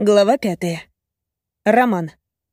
Глава 5. Роман.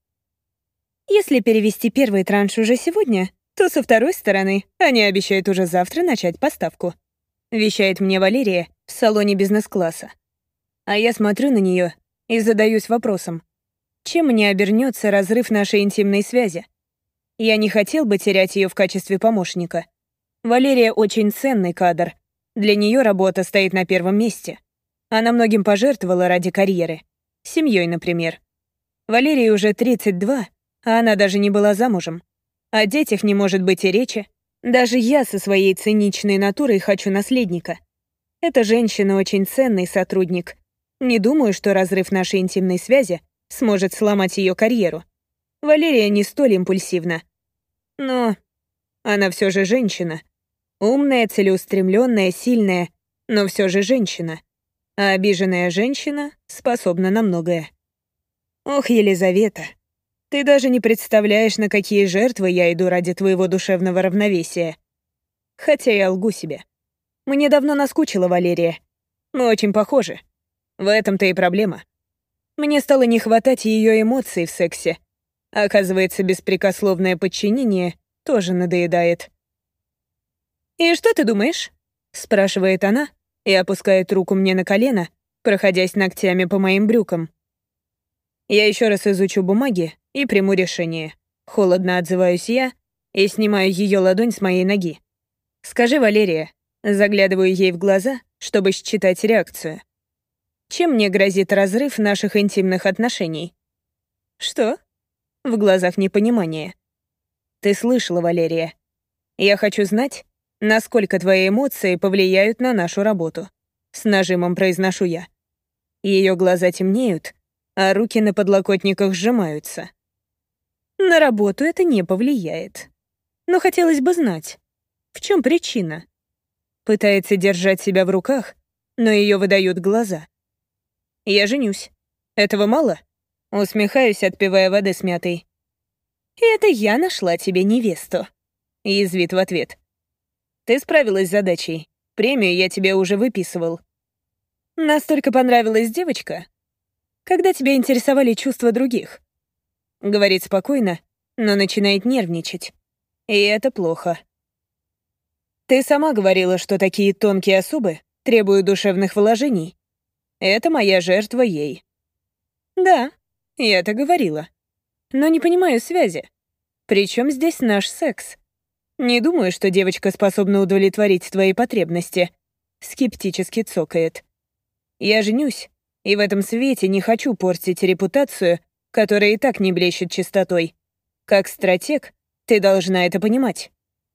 Если перевести первый транш уже сегодня, то со второй стороны они обещают уже завтра начать поставку. Вещает мне Валерия в салоне бизнес-класса. А я смотрю на нее и задаюсь вопросом, чем мне обернется разрыв нашей интимной связи? Я не хотел бы терять ее в качестве помощника. Валерия очень ценный кадр. Для нее работа стоит на первом месте. Она многим пожертвовала ради карьеры. Семьей, например. Валерии уже 32, а она даже не была замужем. О детях не может быть и речи. Даже я со своей циничной натурой хочу наследника. Эта женщина очень ценный сотрудник. Не думаю, что разрыв нашей интимной связи сможет сломать ее карьеру. Валерия не столь импульсивна. Но она все же женщина. Умная, целеустремленная, сильная, но все же женщина. А обиженная женщина способна на многое. Ох, Елизавета, ты даже не представляешь, на какие жертвы я иду ради твоего душевного равновесия. Хотя я лгу себе. Мне давно наскучила Валерия. Мы очень похожи. В этом-то и проблема. Мне стало не хватать ее эмоций в сексе. Оказывается, беспрекословное подчинение тоже надоедает. «И что ты думаешь?» — спрашивает она, и опускает руку мне на колено, проходясь ногтями по моим брюкам. Я еще раз изучу бумаги и приму решение. Холодно отзываюсь я и снимаю ее ладонь с моей ноги. «Скажи, Валерия», заглядываю ей в глаза, чтобы считать реакцию. «Чем мне грозит разрыв наших интимных отношений?» «Что?» В глазах непонимание. «Ты слышала, Валерия. Я хочу знать, насколько твои эмоции повлияют на нашу работу», — с нажимом произношу я. Ее глаза темнеют, а руки на подлокотниках сжимаются. На работу это не повлияет. Но хотелось бы знать, в чем причина? Пытается держать себя в руках, но ее выдают глаза. «Я женюсь. Этого мало?» Усмехаюсь, отпивая воды с мятой. «Это я нашла тебе невесту», — язвит в ответ. «Ты справилась с задачей. Премию я тебе уже выписывал». «Настолько понравилась девочка? Когда тебя интересовали чувства других?» Говорит спокойно, но начинает нервничать. И это плохо. «Ты сама говорила, что такие тонкие особы требуют душевных вложений. Это моя жертва ей». «Да, я-то говорила. Но не понимаю связи. Причем здесь наш секс? Не думаю, что девочка способна удовлетворить твои потребности», — скептически цокает. «Я женюсь, и в этом свете не хочу портить репутацию, которая и так не блещет чистотой. Как стратег, ты должна это понимать».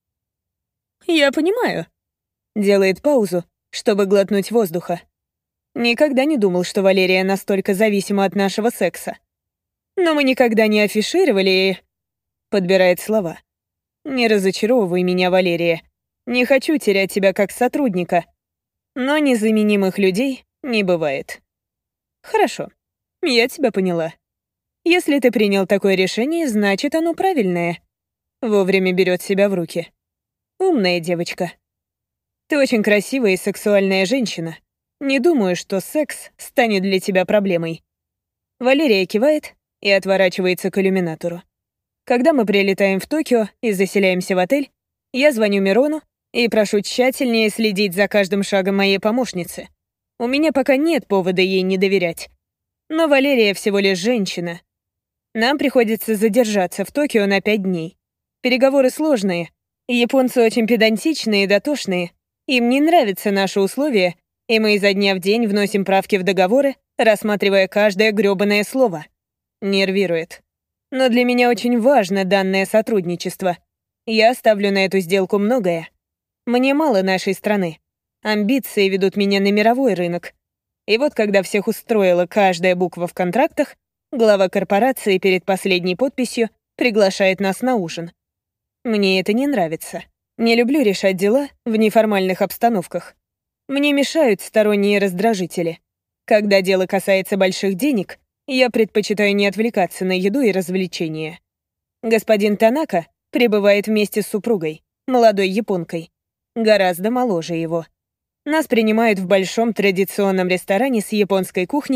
«Я понимаю», — делает паузу, чтобы глотнуть воздуха. «Никогда не думал, что Валерия настолько зависима от нашего секса. Но мы никогда не афишировали и...» Подбирает слова. «Не разочаровывай меня, Валерия. Не хочу терять тебя как сотрудника. Но незаменимых людей не бывает». «Хорошо, я тебя поняла. Если ты принял такое решение, значит, оно правильное». Вовремя берет себя в руки. «Умная девочка. Ты очень красивая и сексуальная женщина. Не думаю, что секс станет для тебя проблемой». Валерия кивает и отворачивается к иллюминатору. Когда мы прилетаем в Токио и заселяемся в отель, я звоню Мирону и прошу тщательнее следить за каждым шагом моей помощницы. У меня пока нет повода ей не доверять. Но Валерия всего лишь женщина. Нам приходится задержаться в Токио на 5 дней. Переговоры сложные. Японцы очень педантичные и дотошные. Им не нравятся наши условия, и мы изо дня в день вносим правки в договоры, рассматривая каждое грёбаное слово. Нервирует. Но для меня очень важно данное сотрудничество. Я ставлю на эту сделку многое. Мне мало нашей страны. Амбиции ведут меня на мировой рынок. И вот когда всех устроила каждая буква в контрактах, глава корпорации перед последней подписью приглашает нас на ужин. Мне это не нравится. Не люблю решать дела в неформальных обстановках. Мне мешают сторонние раздражители. Когда дело касается больших денег, я предпочитаю не отвлекаться на еду и развлечения. Господин Танака пребывает вместе с супругой, молодой японкой, гораздо моложе его. Нас принимают в большом традиционном ресторане с японской кухней,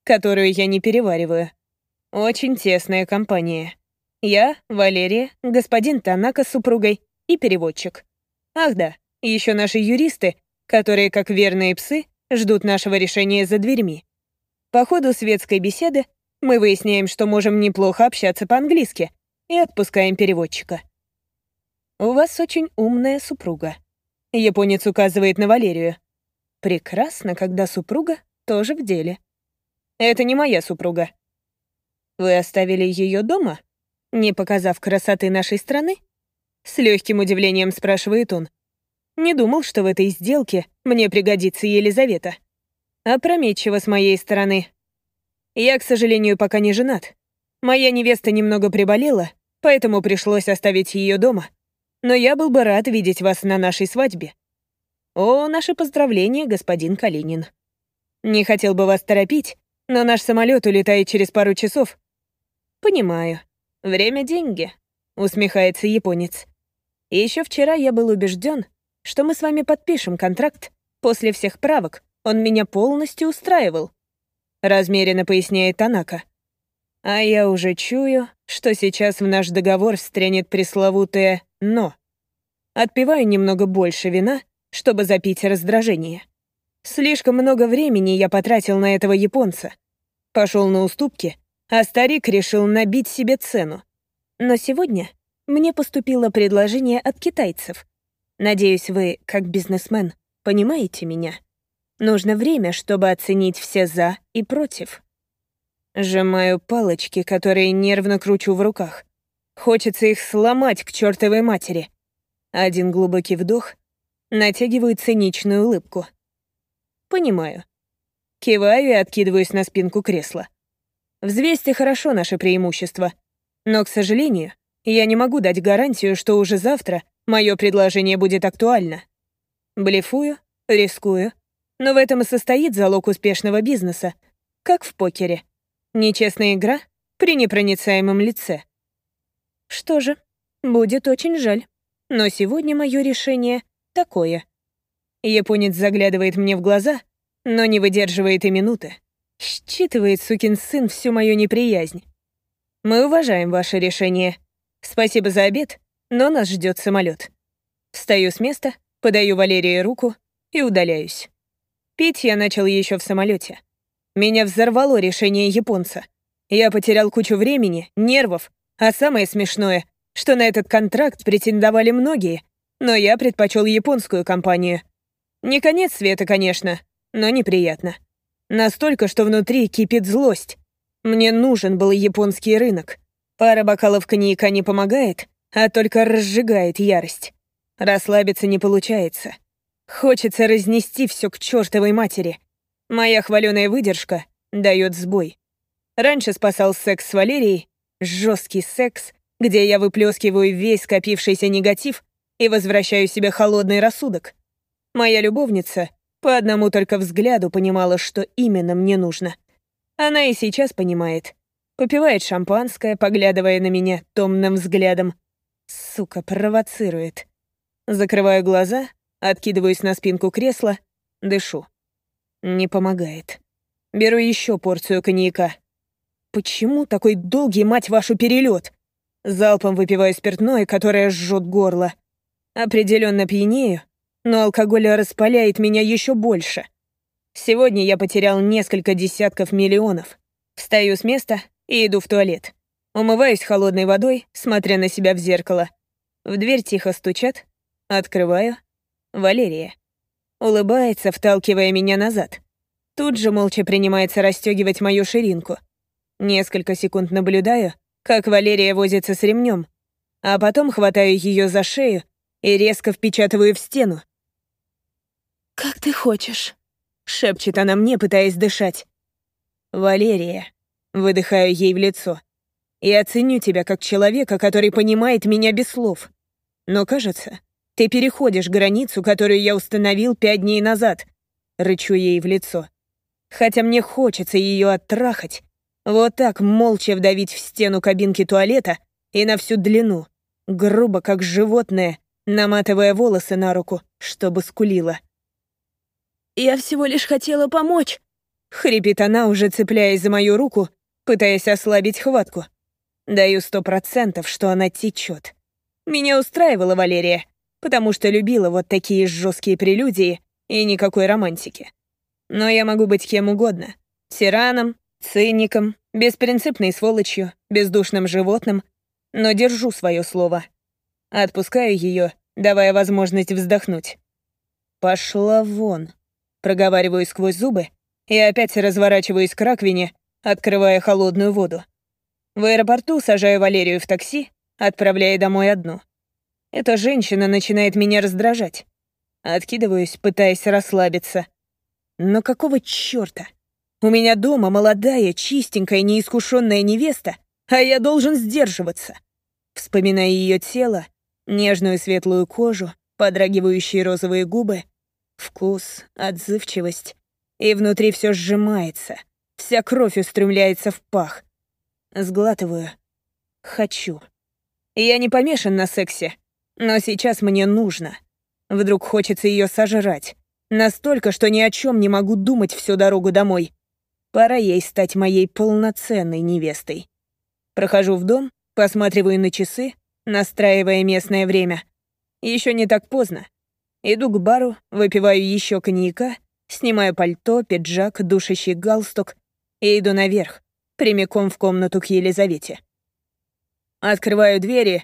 которую я не перевариваю. Очень тесная компания. Я, Валерия, господин Танака с супругой и переводчик. Ах да, и еще наши юристы, которые, как верные псы, ждут нашего решения за дверьми. По ходу светской беседы мы выясняем, что можем неплохо общаться по-английски, и отпускаем переводчика. «У вас очень умная супруга», — японец указывает на Валерию. «Прекрасно, когда супруга тоже в деле». «Это не моя супруга». «Вы оставили ее дома, не показав красоты нашей страны?» С легким удивлением спрашивает он. «Не думал, что в этой сделке мне пригодится Елизавета. Опрометчиво с моей стороны. Я, к сожалению, пока не женат. Моя невеста немного приболела, поэтому пришлось оставить ее дома. Но я был бы рад видеть вас на нашей свадьбе. О, наши поздравления, господин Калинин. Не хотел бы вас торопить, но наш самолет улетает через пару часов. Понимаю. Время — деньги, усмехается японец. И еще вчера я был убежден, что мы с вами подпишем контракт. После всех правок он меня полностью устраивал. Размеренно поясняет Танака. А я уже чую, что сейчас в наш договор встрянет пресловутое «но». Отпиваю немного больше вина, чтобы запить раздражение. Слишком много времени я потратил на этого японца. Пошел на уступки, а старик решил набить себе цену. Но сегодня мне поступило предложение от китайцев. Надеюсь, вы, как бизнесмен, понимаете меня. Нужно время, чтобы оценить все «за» и «против». Сжимаю палочки, которые нервно кручу в руках. Хочется их сломать к чертовой матери. Один глубокий вдох, натягиваю циничную улыбку. Понимаю. Киваю и откидываюсь на спинку кресла. Взвесьте хорошо наши преимущества. Но, к сожалению, я не могу дать гарантию, что уже завтра мое предложение будет актуально. Блефую, рискую. Но в этом и состоит залог успешного бизнеса. Как в покере. Нечестная игра при непроницаемом лице. Что же, будет очень жаль. Но сегодня мое решение такое. Японец заглядывает мне в глаза, но не выдерживает и минуты. Считывает, сукин сын, всю мою неприязнь. Мы уважаем ваше решение. Спасибо за обед, но нас ждет самолет. Встаю с места, подаю Валерии руку и удаляюсь. Пить я начал еще в самолете. Меня взорвало решение японца. Я потерял кучу времени, нервов, а самое смешное, что на этот контракт претендовали многие, но я предпочел японскую компанию. Не конец света, конечно, но неприятно. Настолько, что внутри кипит злость. Мне нужен был японский рынок. Пара бокалов коньяка не помогает, а только разжигает ярость. Расслабиться не получается. Хочется разнести все к чертовой матери. Моя хваленая выдержка дает сбой. Раньше спасал секс с Валерией, жесткий секс, где я выплескиваю весь скопившийся негатив и возвращаю себе холодный рассудок. Моя любовница по одному только взгляду понимала, что именно мне нужно. Она и сейчас понимает. Попивает шампанское, поглядывая на меня томным взглядом. Сука, провоцирует. Закрываю глаза, откидываюсь на спинку кресла, дышу. Не помогает. Беру еще порцию коньяка. Почему такой долгий, мать вашу, перелет? Залпом выпиваю спиртное, которое жжет горло. Определенно пьянею, но алкоголь распаляет меня еще больше. Сегодня я потерял несколько десятков миллионов. Встаю с места и иду в туалет. Умываюсь холодной водой, смотря на себя в зеркало. В дверь тихо стучат. Открываю. Валерия. Улыбается, вталкивая меня назад. Тут же молча принимается расстегивать мою ширинку. Несколько секунд наблюдаю, как Валерия возится с ремнем, а потом хватаю ее за шею и резко впечатываю в стену. «Как ты хочешь», — шепчет она мне, пытаясь дышать. «Валерия», — выдыхаю ей в лицо, — «я ценю тебя как человека, который понимает меня без слов. Но, кажется, ты переходишь границу, которую я установил 5 дней назад», — рычу ей в лицо. Хотя мне хочется ее оттрахать, вот так молча вдавить в стену кабинки туалета и на всю длину, грубо как животное, наматывая волосы на руку, чтобы скулила. «Я всего лишь хотела помочь», Хрипит она, уже цепляясь за мою руку, пытаясь ослабить хватку. Даю 100%, что она течет. Меня устраивала Валерия, потому что любила вот такие жесткие прелюдии и никакой романтики. Но я могу быть кем угодно. Тираном, циником, беспринципной сволочью, бездушным животным, но держу свое слово. Отпускаю ее, давая возможность вздохнуть. «Пошла вон», — проговариваю сквозь зубы и опять разворачиваюсь к раковине, открывая холодную воду. В аэропорту сажаю Валерию в такси, отправляя домой одну. Эта женщина начинает меня раздражать. Откидываюсь, пытаясь расслабиться. Но какого чёрта? У меня дома молодая, чистенькая, неискушенная невеста, а я должен сдерживаться. Вспоминая ее тело, нежную светлую кожу, подрагивающие розовые губы, вкус, отзывчивость. И внутри все сжимается, вся кровь устремляется в пах. Сглатываю. Хочу. Я не помешан на сексе, но сейчас мне нужно. Вдруг хочется ее сожрать. Настолько, что ни о чем не могу думать всю дорогу домой. Пора ей стать моей полноценной невестой. Прохожу в дом, посматриваю на часы, настраивая местное время. Еще не так поздно. Иду к бару, выпиваю еще коньяка, снимаю пальто, пиджак, душащий галстук и иду наверх, прямиком в комнату к Елизавете. Открываю двери.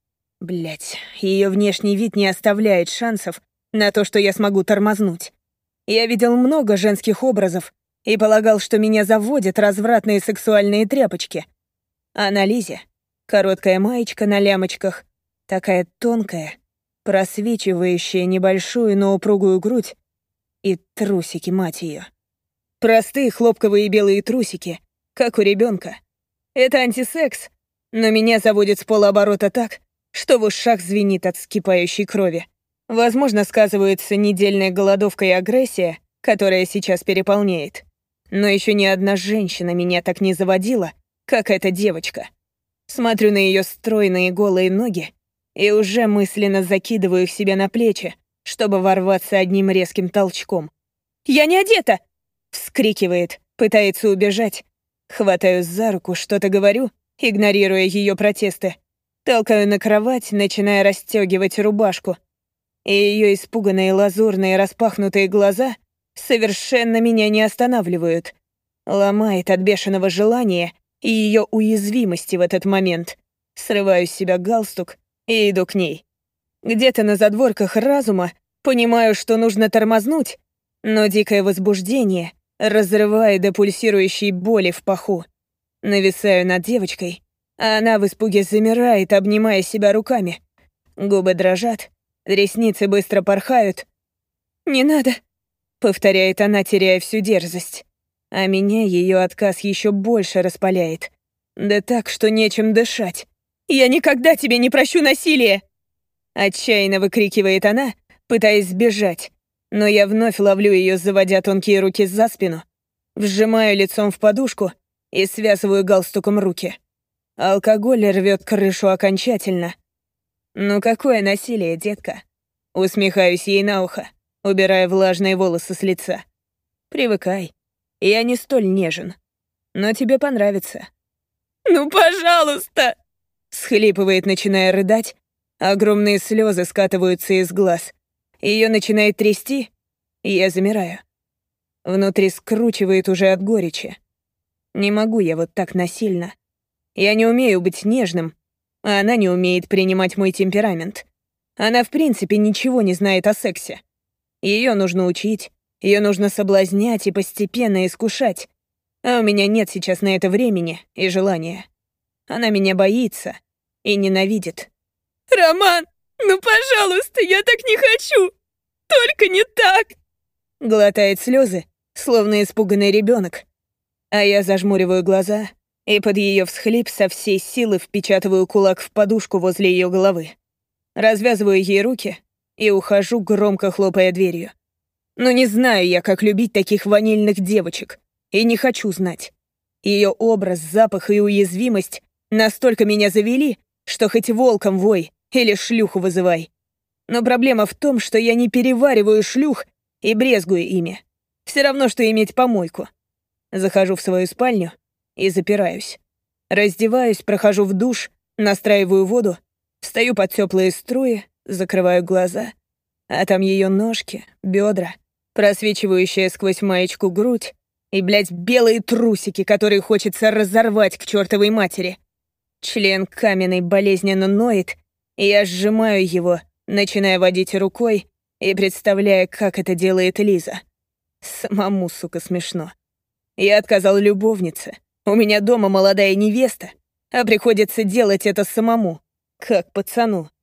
Блять, ее внешний вид не оставляет шансов на то, что я смогу тормознуть. Я видел много женских образов и полагал, что меня заводят развратные сексуальные тряпочки. А на Лизе короткая маечка на лямочках, такая тонкая, просвечивающая небольшую, но упругую грудь и трусики, мать ее. Простые хлопковые белые трусики, как у ребенка. Это антисекс, но меня заводит с полоборота так, что в ушах звенит от вскипающей крови. Возможно, сказывается недельная голодовка и агрессия, которая сейчас переполняет. Но еще ни одна женщина меня так не заводила, как эта девочка. Смотрю на ее стройные голые ноги и уже мысленно закидываю их себе на плечи, чтобы ворваться одним резким толчком. «Я не одета!» — вскрикивает, пытается убежать. Хватаю за руку, что-то говорю, игнорируя ее протесты. Толкаю на кровать, начиная расстегивать рубашку. И ее испуганные лазурные распахнутые глаза совершенно меня не останавливают. Ломает от бешеного желания и ее уязвимости в этот момент. Срываю с себя галстук и иду к ней. Где-то на задворках разума понимаю, что нужно тормознуть, но дикое возбуждение разрывает до пульсирующей боли в паху. Нависаю над девочкой, а она в испуге замирает, обнимая себя руками. Губы дрожат, ресницы быстро порхают. «Не надо», — повторяет она, теряя всю дерзость. А меня ее отказ еще больше распаляет. Да так, что нечем дышать. «Я никогда тебе не прощу насилие!» Отчаянно выкрикивает она, пытаясь сбежать. Но я вновь ловлю ее, заводя тонкие руки за спину, вжимаю лицом в подушку и связываю галстуком руки. Алкоголь рвет крышу окончательно. «Ну какое насилие, детка?» Усмехаюсь ей на ухо, убирая влажные волосы с лица. «Привыкай. Я не столь нежен. Но тебе понравится». «Ну, пожалуйста!» Схлипывает, начиная рыдать. Огромные слезы скатываются из глаз. Ее начинает трясти, и я замираю. Внутри скручивает уже от горечи. Не могу я вот так насильно. Я не умею быть нежным, а она не умеет принимать мой темперамент. Она в принципе ничего не знает о сексе. Ее нужно учить, ее нужно соблазнять и постепенно искушать. А у меня нет сейчас на это времени и желания. Она меня боится и ненавидит. «Роман, ну пожалуйста, я так не хочу! Только не так!» Глотает слезы, словно испуганный ребенок. А я зажмуриваю глаза и под ее всхлип со всей силы впечатываю кулак в подушку возле ее головы. Развязываю ей руки и ухожу, громко хлопая дверью. Но не знаю я, как любить таких ванильных девочек, и не хочу знать. Ее образ, запах и уязвимость настолько меня завели, что хоть волком вой или шлюху вызывай. Но проблема в том, что я не перевариваю шлюх и брезгую ими. Все равно, что иметь помойку. Захожу в свою спальню и запираюсь. Раздеваюсь, прохожу в душ, настраиваю воду, встаю под теплые струи, закрываю глаза. А там ее ножки, бедра, просвечивающая сквозь маечку грудь и, блядь, белые трусики, которые хочется разорвать к чертовой матери. Член каменный болезненно ноет, и я сжимаю его, начиная водить рукой и представляя, как это делает Лиза. Самому, сука, смешно. Я отказал любовнице. У меня дома молодая невеста, а приходится делать это самому, как пацану.